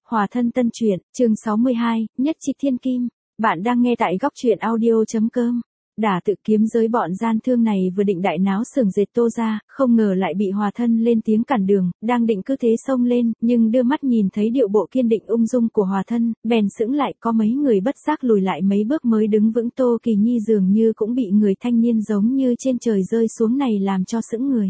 Hòa thân tân truyện, chương 62, nhất chi thiên kim. Bạn đang nghe tại góc truyện audio.com. Đả tự kiếm giới bọn gian thương này vừa định đại náo xưởng dệt Tô ra, không ngờ lại bị Hòa thân lên tiếng cản đường, đang định cứ thế xông lên, nhưng đưa mắt nhìn thấy điệu bộ kiên định ung dung của Hòa thân, bèn sững lại, có mấy người bất giác lùi lại mấy bước mới đứng vững. Tô Kỳ Nhi dường như cũng bị người thanh niên giống như trên trời rơi xuống này làm cho sững người.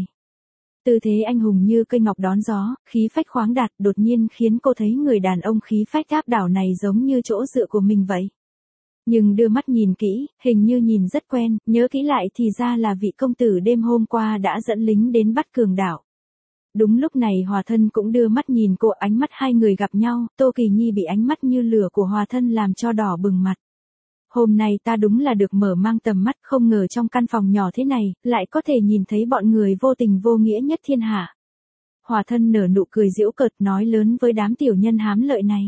Tư thế anh hùng như cây ngọc đón gió, khí phách khoáng đạt, đột nhiên khiến cô thấy người đàn ông khí phách áp đảo này giống như chỗ dựa của mình vậy. Nhưng đưa mắt nhìn kỹ, hình như nhìn rất quen, nhớ kỹ lại thì ra là vị công tử đêm hôm qua đã dẫn lính đến bắt cường đảo. Đúng lúc này Hòa thân cũng đưa mắt nhìn cô, ánh mắt hai người gặp nhau, Tô Kỳ Nhi bị ánh mắt như lửa của Hòa thân làm cho đỏ bừng mặt. Hôm nay ta đúng là được mở mang tầm mắt, không ngờ trong căn phòng nhỏ thế này, lại có thể nhìn thấy bọn người vô tình vô nghĩa nhất thiên hạ. Hòa thân nở nụ cười giễu cợt nói lớn với đám tiểu nhân hám lợi này.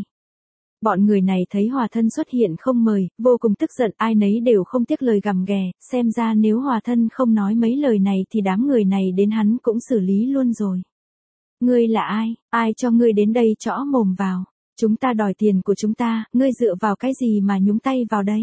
Bọn người này thấy Hòa thân xuất hiện không mời, vô cùng tức giận, ai nấy đều không tiếc lời gằm ghè, xem ra nếu Hòa thân không nói mấy lời này thì đám người này đến hắn cũng xử lý luôn rồi. Ngươi là ai, ai cho ngươi đến đây chõ mồm vào? Chúng ta đòi tiền của chúng ta, ngươi dựa vào cái gì mà nhúng tay vào đây?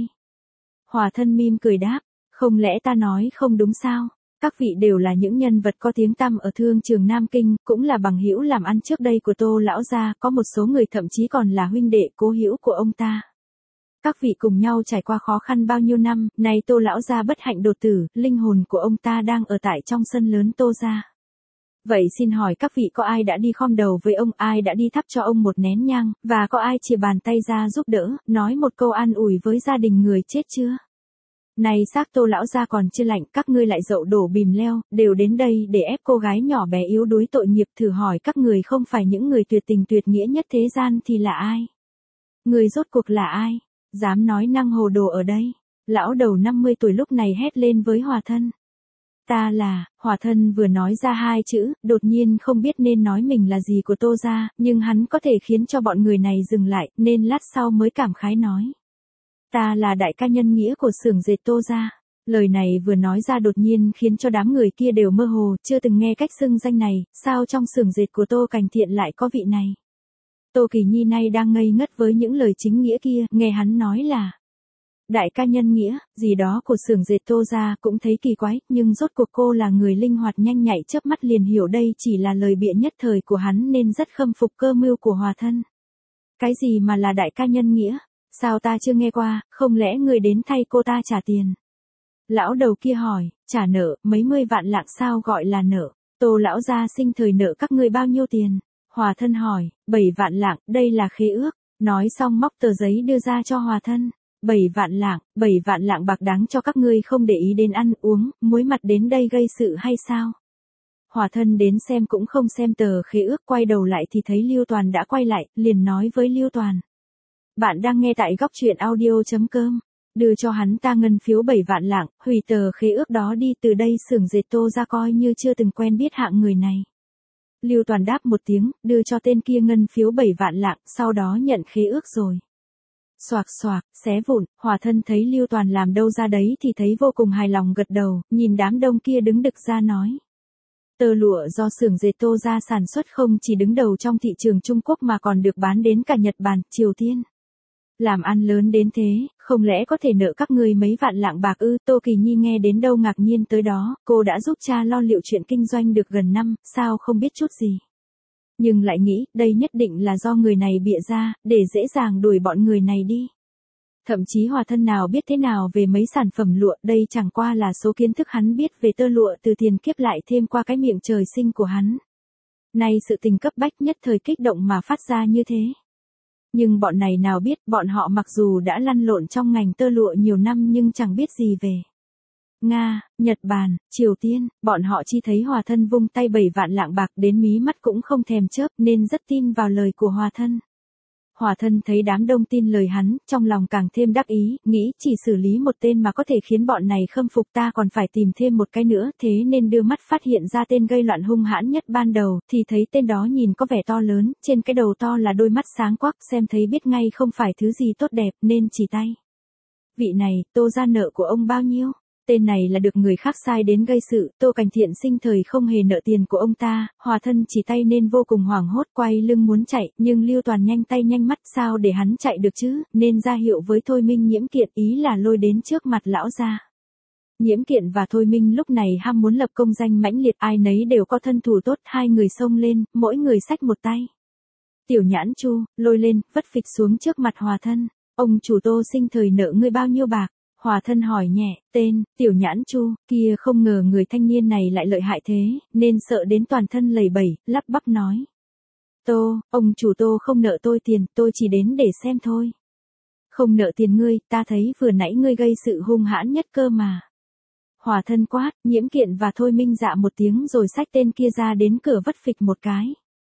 Hòa thân mỉm cười đáp, không lẽ ta nói không đúng sao? Các vị đều là những nhân vật có tiếng tăm ở thương trường Nam Kinh, cũng là bằng hữu làm ăn trước đây của Tô lão gia, có một số người thậm chí còn là huynh đệ cố hữu của ông ta. Các vị cùng nhau trải qua khó khăn bao nhiêu năm, nay Tô lão gia bất hạnh đột tử, linh hồn của ông ta đang ở tại trong sân lớn Tô gia. Vậy xin hỏi các vị có ai đã đi khom đầu với ông, ai đã đi thắp cho ông một nén nhang, và có ai chìa bàn tay ra giúp đỡ, nói một câu an ủi với gia đình người chết chưa? Này xác Tô lão gia còn chưa lạnh, các ngươi lại dậu đổ bìm leo, đều đến đây để ép cô gái nhỏ bé yếu đuối tội nghiệp, thử hỏi các người không phải những người tuyệt tình tuyệt nghĩa nhất thế gian thì là ai? Người rốt cuộc là ai? Dám nói năng hồ đồ ở đây? Lão đầu 50 tuổi lúc này hét lên với Hòa thân. Ta là, Hòa thân vừa nói ra hai chữ, đột nhiên không biết nên nói mình là gì của Tô gia, nhưng hắn có thể khiến cho bọn người này dừng lại, nên lát sau mới cảm khái nói. Ta là đại ca nhân nghĩa của xưởng dệt Tô gia. Lời này vừa nói ra đột nhiên khiến cho đám người kia đều mơ hồ, chưa từng nghe cách xưng danh này, sao trong xưởng dệt của Tô Cảnh Thiện lại có vị này. Tô Kỳ Nhi nay đang ngây ngất với những lời chính nghĩa kia, nghe hắn nói là đại ca nhân nghĩa, gì đó của xưởng dệt Tô gia cũng thấy kỳ quái, nhưng rốt cuộc cô là người linh hoạt nhanh nhạy chớp mắt liền hiểu đây chỉ là lời bịa nhất thời của hắn nên rất khâm phục cơ mưu của Hòa thân. Cái gì mà là đại ca nhân nghĩa? Sao ta chưa nghe qua, không lẽ người đến thay cô ta trả tiền? Lão đầu kia hỏi, trả nợ, mấy mươi vạn lạng sao gọi là nợ? Tô lão gia sinh thời nợ các ngươi bao nhiêu tiền? Hòa thân hỏi, 7 vạn lạng, đây là khế ước. Nói xong móc tờ giấy đưa ra cho Hòa thân. 7 vạn lạng bạc đáng cho các ngươi không để ý đến ăn uống, muối mặt đến đây gây sự hay sao? Hòa thân đến xem cũng không xem tờ khế ước, quay đầu lại thì thấy Lưu Toàn đã quay lại, liền nói với Lưu Toàn. Bạn đang nghe tại góc truyện audio.com. Đưa cho hắn ta ngân phiếu 7 vạn lạng, hủy tờ khế ước đó đi, từ đây xưởng dệt Tô ra coi như chưa từng quen biết hạng người này. Lưu Toàn đáp một tiếng, đưa cho tên kia ngân phiếu 7 vạn lạng, sau đó nhận khế ước rồi. Xoạc xoạc, xé vụn, Hòa thân thấy Lưu Toàn làm đâu ra đấy thì thấy vô cùng hài lòng gật đầu, nhìn đám đông kia đứng đực ra nói. Tơ lụa do xưởng dệt Tô ra sản xuất không chỉ đứng đầu trong thị trường Trung Quốc mà còn được bán đến cả Nhật Bản, Triều Tiên. Làm ăn lớn đến thế, không lẽ có thể nợ các ngươi mấy vạn lạng bạc ư? Tô Kỳ Nhi nghe đến đâu ngạc nhiên tới đó, cô đã giúp cha lo liệu chuyện kinh doanh được gần năm, sao không biết chút gì. Nhưng lại nghĩ, đây nhất định là do người này bịa ra, để dễ dàng đuổi bọn người này đi. Thậm chí Hòa thân nào biết thế nào về mấy sản phẩm lụa, đây chẳng qua là số kiến thức hắn biết về tơ lụa từ tiền kiếp lại thêm qua cái miệng trời sinh của hắn. Nay sự tình cấp bách nhất thời kích động mà phát ra như thế. Nhưng bọn này nào biết, bọn họ mặc dù đã lăn lộn trong ngành tơ lụa nhiều năm nhưng chẳng biết gì về Nga, Nhật Bản, Triều Tiên, bọn họ chỉ thấy Hòa thân vung tay 7 vạn lạng bạc đến mí mắt cũng không thèm chớp nên rất tin vào lời của Hòa thân. Hòa thân thấy đám đông tin lời hắn, trong lòng càng thêm đắc ý, nghĩ chỉ xử lý một tên mà có thể khiến bọn này khâm phục ta còn phải tìm thêm một cái nữa, thế nên đưa mắt phát hiện ra tên gây loạn hung hãn nhất ban đầu, thì thấy tên đó nhìn có vẻ to lớn, trên cái đầu to là đôi mắt sáng quắc, xem thấy biết ngay không phải thứ gì tốt đẹp nên chỉ tay. Vị này, Tô ra nợ của ông bao nhiêu? Tên này là được người khác sai đến gây sự, Tô Cảnh Thiện sinh thời không hề nợ tiền của ông ta, Hòa Thân chỉ tay nên vô cùng hoảng hốt quay lưng muốn chạy, nhưng Lưu Toàn nhanh tay nhanh mắt sao để hắn chạy được chứ, nên ra hiệu với Thôi Minh Nhiễm Kiện ý là lôi đến trước mặt lão gia. Nhiễm Kiện và Thôi Minh lúc này ham muốn lập công danh mãnh liệt, ai nấy đều có thân thủ tốt, hai người xông lên, mỗi người xách một tay. Tiểu Nhãn Chu, lôi lên, vất phịch xuống trước mặt Hòa Thân. Ông chủ Tô sinh thời nợ ngươi bao nhiêu bạc? Hòa Thân hỏi nhẹ, tên, Tiểu Nhãn Chu, kia không ngờ người thanh niên này lại lợi hại thế, nên sợ đến toàn thân lầy bẩy, lắp bắp nói. Tô, ông chủ Tô không nợ tôi tiền, tôi chỉ đến để xem thôi. Không nợ tiền ngươi, ta thấy vừa nãy ngươi gây sự hung hãn nhất cơ mà. Hòa Thân quát, Nhiễm Kiện và Thôi Minh dạ một tiếng rồi xách tên kia ra đến cửa vất phịch một cái.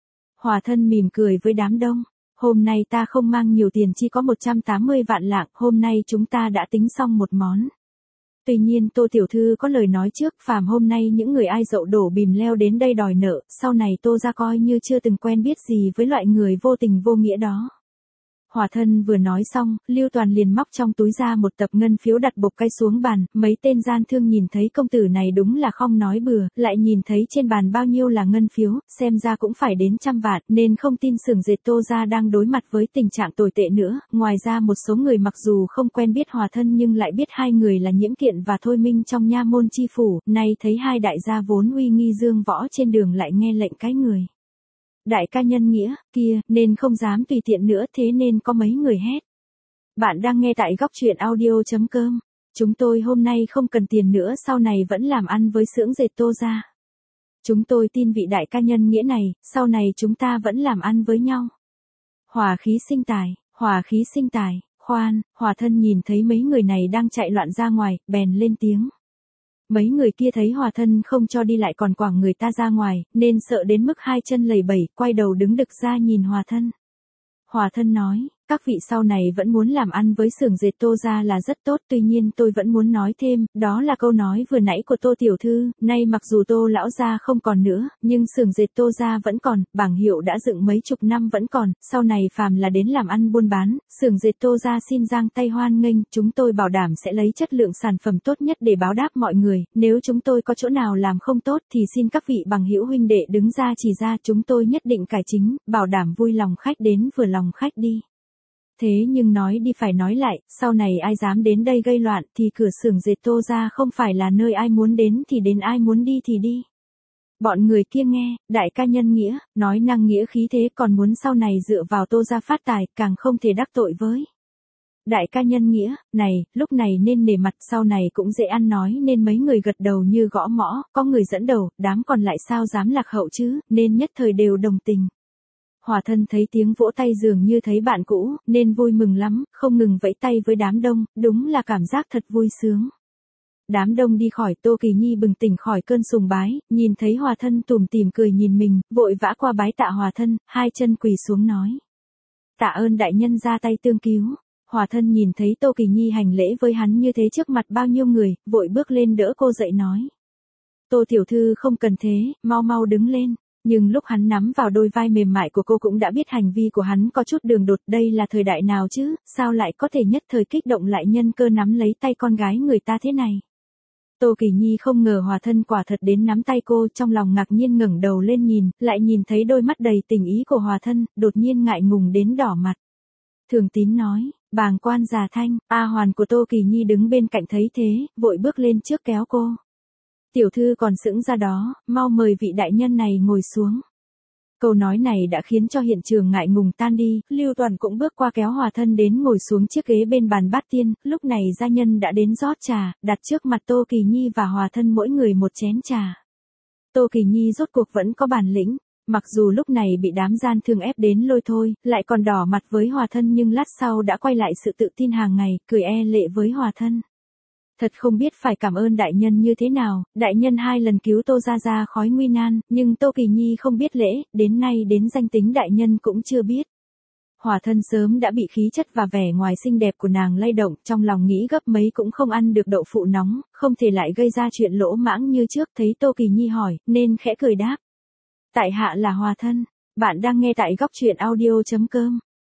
Hòa Thân mỉm cười với đám đông. Hôm nay ta không mang nhiều tiền, chỉ có 180 vạn lạng, hôm nay chúng ta đã tính xong một món. Tuy nhiên Tô tiểu thư có lời nói trước, phàm hôm nay những người ai dậu đổ bìm leo đến đây đòi nợ, sau này Tô gia coi như chưa từng quen biết gì với loại người vô tình vô nghĩa đó. Hòa Thân vừa nói xong, Lưu Toàn liền móc trong túi ra một tập ngân phiếu đặt bộc cái xuống bàn, mấy tên gian thương nhìn thấy công tử này đúng là không nói bừa, lại nhìn thấy trên bàn bao nhiêu là ngân phiếu, xem ra cũng phải đến 100 vạn, nên không tin xưởng dệt Tô gia đang đối mặt với tình trạng tồi tệ nữa. Ngoài ra một số người mặc dù không quen biết Hòa Thân nhưng lại biết hai người là Nhiễm Kiện và Thôi Minh trong nha môn chi phủ, nay thấy hai đại gia vốn uy nghi dương võ trên đường lại nghe lệnh cái người. Đại ca nhân nghĩa, kia, nên không dám tùy tiện nữa, thế nên có mấy người hét. Bạn đang nghe tại góc truyện audio.com. Chúng tôi hôm nay không cần tiền nữa, sau này vẫn làm ăn với xưởng dệt Tô gia. Chúng tôi tin vị đại ca nhân nghĩa này, sau này chúng ta vẫn làm ăn với nhau. Hòa khí sinh tài, hòa khí sinh tài, khoan, Hòa Thân nhìn thấy mấy người này đang chạy loạn ra ngoài, bèn lên tiếng. Mấy người kia thấy Hòa Thân không cho đi lại còn quảng người ta ra ngoài, nên sợ đến mức hai chân lầy bẩy, quay đầu đứng đực ra nhìn Hòa Thân. Hòa Thân nói, các vị sau này vẫn muốn làm ăn với xưởng dệt Tô gia là rất tốt, tuy nhiên tôi vẫn muốn nói thêm, đó là câu nói vừa nãy của Tô tiểu thư, nay mặc dù Tô lão gia không còn nữa, nhưng xưởng dệt Tô gia vẫn còn, bảng hiệu đã dựng mấy chục năm vẫn còn, sau này phàm là đến làm ăn buôn bán, xưởng dệt Tô gia xin giang tay hoan nghênh, chúng tôi bảo đảm sẽ lấy chất lượng sản phẩm tốt nhất để báo đáp mọi người, nếu chúng tôi có chỗ nào làm không tốt thì xin các vị bằng hữu huynh đệ đứng ra chỉ ra, chúng tôi nhất định cải chính, bảo đảm vui lòng khách đến vừa lòng khách đi. Thế nhưng nói đi phải nói lại, sau này ai dám đến đây gây loạn thì cửa xưởng dệt Tô gia không phải là nơi ai muốn đến thì đến, ai muốn đi thì đi. Bọn người kia nghe, đại ca nhân nghĩa, nói năng nghĩa khí thế, còn muốn sau này dựa vào Tô gia phát tài, càng không thể đắc tội với. Đại ca nhân nghĩa, này, lúc này nên nể mặt, sau này cũng dễ ăn nói, nên mấy người gật đầu như gõ mõ, có người dẫn đầu, đám còn lại sao dám lạc hậu chứ, nên nhất thời đều đồng tình. Hòa Thân thấy tiếng vỗ tay dường như thấy bạn cũ, nên vui mừng lắm, không ngừng vẫy tay với đám đông, đúng là cảm giác thật vui sướng. Đám đông đi khỏi, Tô Kỳ Nhi bừng tỉnh khỏi cơn sùng bái, nhìn thấy Hòa Thân tủm tỉm cười nhìn mình, vội vã qua bái tạ Hòa Thân, hai chân quỳ xuống nói. Tạ ơn đại nhân ra tay tương cứu. Hòa Thân nhìn thấy Tô Kỳ Nhi hành lễ với hắn như thế trước mặt bao nhiêu người, vội bước lên đỡ cô dậy nói. Tô tiểu thư không cần thế, mau mau đứng lên. Nhưng lúc hắn nắm vào đôi vai mềm mại của cô cũng đã biết hành vi của hắn có chút đường đột, đây là thời đại nào chứ, sao lại có thể nhất thời kích động lại nhân cơ nắm lấy tay con gái người ta thế này. Tô Kỳ Nhi không ngờ Hòa Thân quả thật đến nắm tay cô, trong lòng ngạc nhiên ngẩng đầu lên nhìn, lại nhìn thấy đôi mắt đầy tình ý của Hòa Thân, đột nhiên ngại ngùng đến đỏ mặt. Thường Tín nói, bàng quan già Thanh, A Hoàn của Tô Kỳ Nhi đứng bên cạnh thấy thế, vội bước lên trước kéo cô. Tiểu thư còn sững ra đó, mau mời vị đại nhân này ngồi xuống. Câu nói này đã khiến cho hiện trường ngại ngùng tan đi, Lưu Toàn cũng bước qua kéo Hòa Thân đến ngồi xuống chiếc ghế bên bàn bát tiên, lúc này gia nhân đã đến rót trà, đặt trước mặt Tô Kỳ Nhi và Hòa Thân mỗi người một chén trà. Tô Kỳ Nhi rốt cuộc vẫn có bản lĩnh, mặc dù lúc này bị đám gian thương ép đến lôi thôi, lại còn đỏ mặt với Hòa Thân nhưng lát sau đã quay lại sự tự tin hàng ngày, cười e lệ với Hòa Thân. Thật không biết phải cảm ơn đại nhân như thế nào, đại nhân 2 lần cứu Tô gia ra khói nguy nan, nhưng Tô Kỳ Nhi không biết lễ, đến nay đến danh tính đại nhân cũng chưa biết. Hòa Thân sớm đã bị khí chất và vẻ ngoài xinh đẹp của nàng lay động, trong lòng nghĩ gấp mấy cũng không ăn được đậu phụ nóng, không thể lại gây ra chuyện lỗ mãng như trước, thấy Tô Kỳ Nhi hỏi, nên khẽ cười đáp. Tại hạ là Hòa Thân, bạn đang nghe tại góc truyện audio.com.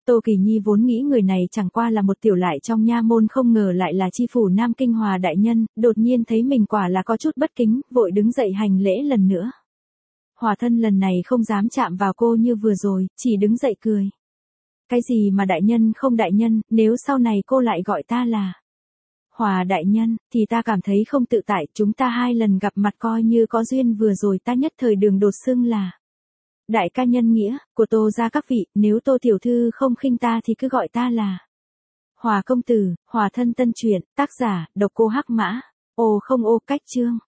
Tô Kỳ Nhi vốn nghĩ người này chẳng qua là một tiểu lại trong nha môn, không ngờ lại là chi phủ Nam Kinh Hòa đại nhân, đột nhiên thấy mình quả là có chút bất kính, vội đứng dậy hành lễ lần nữa. Hòa thân lần này không dám chạm vào cô như vừa rồi, chỉ đứng dậy cười. Cái gì mà đại nhân không đại nhân, nếu sau này cô lại gọi ta là Hòa đại nhân, thì ta cảm thấy không tự tại, chúng ta 2 lần gặp mặt coi như có duyên, vừa rồi ta nhất thời đường đột xưng là đại ca nhân nghĩa của Tô gia các vị, nếu Tô tiểu thư không khinh ta thì cứ gọi ta là Hòa công tử. Hòa thân tân truyện, tác giả, độc cô Hắc Mã. Ô không ô, cách chương.